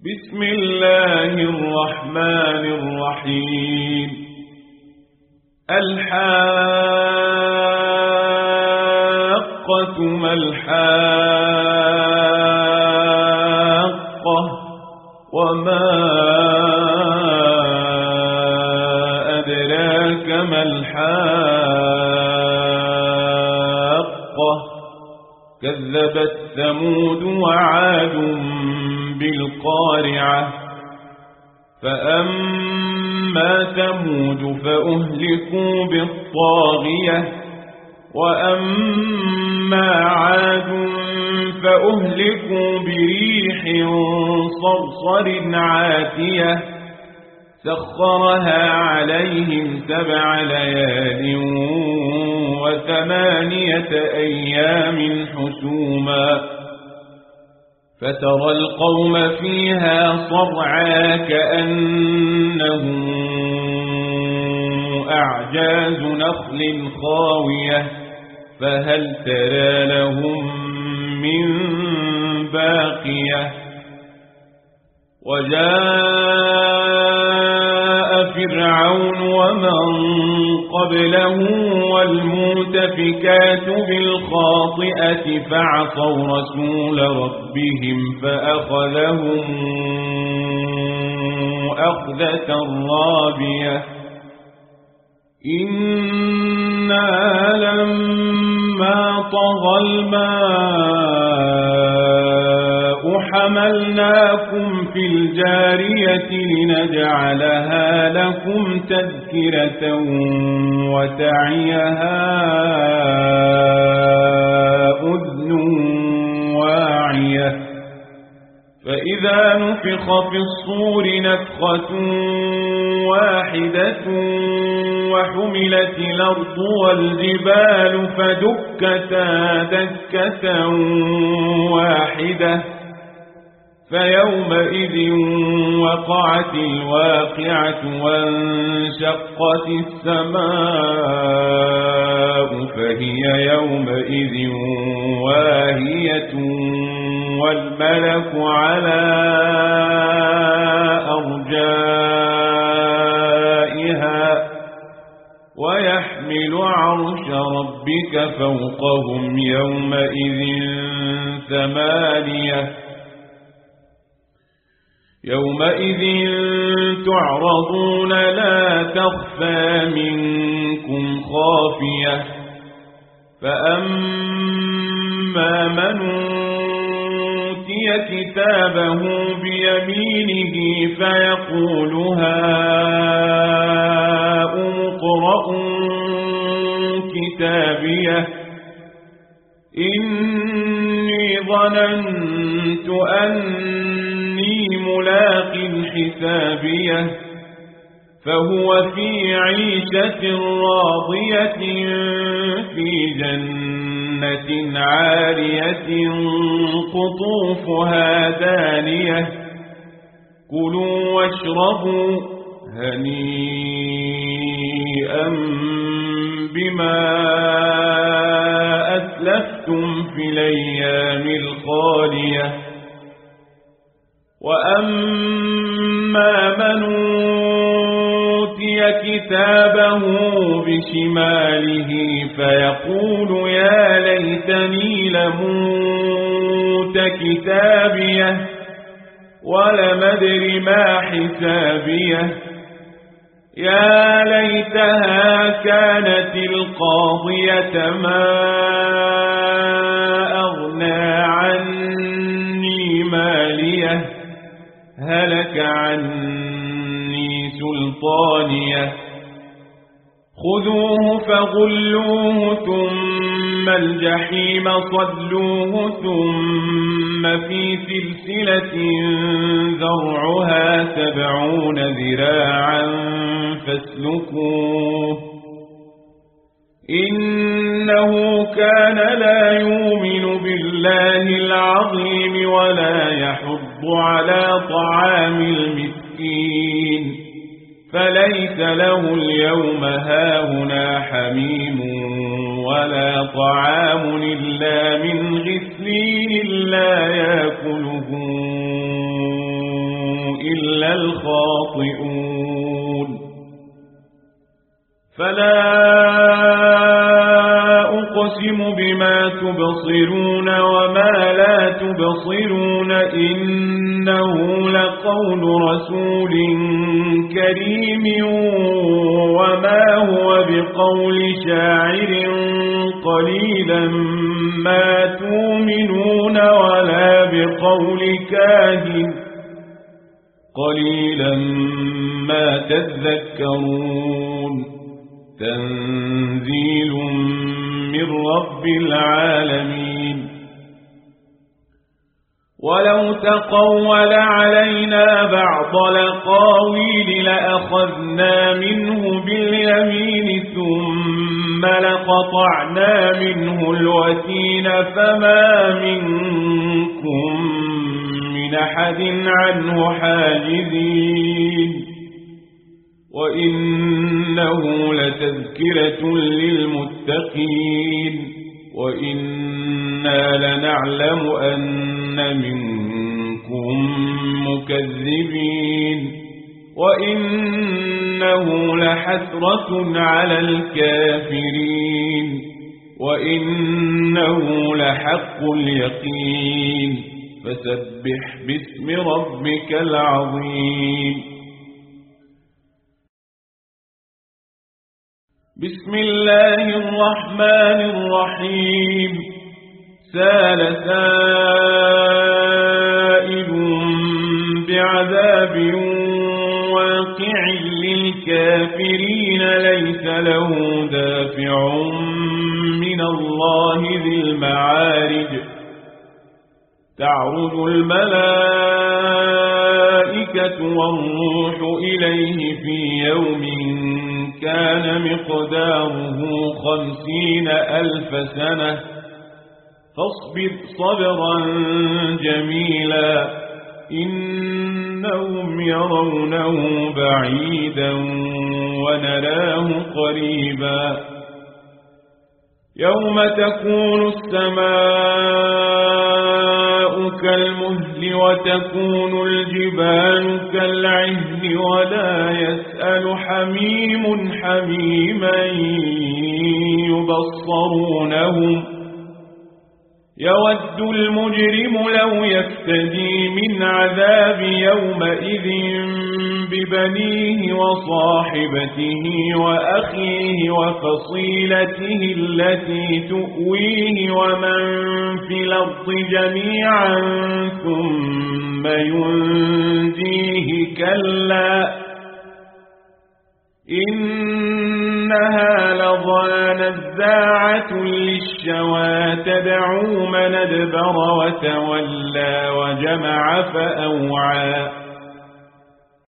بسم الله الرحمن الرحيم الحاقة ما الحاقة وما أدراك ما الحاقة كذبت ثمود وعاد بالقارعة فأما ثمود فأهلكوا بالطاغية وأما عاد فأهلكوا بريح صرصر عاتية سخرها عليهم 7 ليال و8 أيام حسوما فترى القوم فيها صرعا كأنهم أعجاز نخل خاوية فهل ترى لهم من باقية وجاء فرعون ومن قبله والمؤتفكات بالخاطئة فعصوا رسول ربهم فأخذهم أخذة رابية إنا لما طغى الماء حملناكم في الجارية لنجعلها لكم تذكرة وتعيها أذن واعية فإذا نفخ في الصور نفخة واحدة وحملت الأرض والجبال فدكتا دكة واحدة فيومئذ وقعت الواقعة وانشقت السماء فهي يومئذ واهية والملك على أرجائها ويحمل عرش ربك فوقهم يومئذ 8 يومئذ تعرضون لا تخفى منكم خافية فأما من أوتي كتابه بيمينه فيقول هاؤم اقرءوا كتابيه إني ظننت أني ملاق حسابيه فهو في عيشة راضية في جنة عالية قطوفها دانية كلوا واشربوا هنيئا بما أسلفتم في الأيام الخالية وأما من أوتي كتابه بشماله فيقول يا ليتني لموت كتابيه ولم أدر ما حسابيه يا ليتها كانت القاضية ما أغنى عني ماليه هلك عني سلطانيه خذوه فغلوه ثم الجحيم صلوه ثم في سلسلة ذرعها 70 ذراعا فاسلكوه إنه كان لا يؤمن بالله العظيم ولا يحض على طعام المسكين فليس له اليوم هاهنا حميم ولا طعام إلا من غسلين لا يأكله إلا الخاطئون فلا أقسم بما تبصرون وما لا تبصرون إنه لقول رسول كريم وما هو بقول شاعر قليلا ما تؤمنون ولا بقول كاهن قليلا ما تذكرون تنزيل من رب العالمين ولو تقول علينا بعض الأقاويل لأخذنا منه باليمين ثم لقطعنا منه الوتين فما منكم من أحد عنه حاجزين وإنه لتذكرة للمتقين وإنا لنعلم أن منكم مكذبين وإنه لحسرة على الكافرين وإنه لحق اليقين فسبح باسم ربك العظيم بسم الله الرحمن الرحيم سال سائل بعذاب واقع للكافرين ليس له دافع من الله ذي المعارج تعرج الملائكة والروح إليه في يوم كان مقداره 50,000 سنة فاصبر صبرا جميلا إنهم يرونه بعيدا ونراه قريبا يوم تكون السماء كالمهل وتكون الجبال كالعهن ولا يسأل حميم حميما يبصرونهم يود المجرم لو يفتدي من عذاب يومئذ ببنيه وصاحبته وأخيه وفصيلته التي تؤويه ومن في الأرض جميعا ثم ينجيه كلا إنها لظى نزاعة للشوى تدعو من أدبر وتولى وجمع فأوعى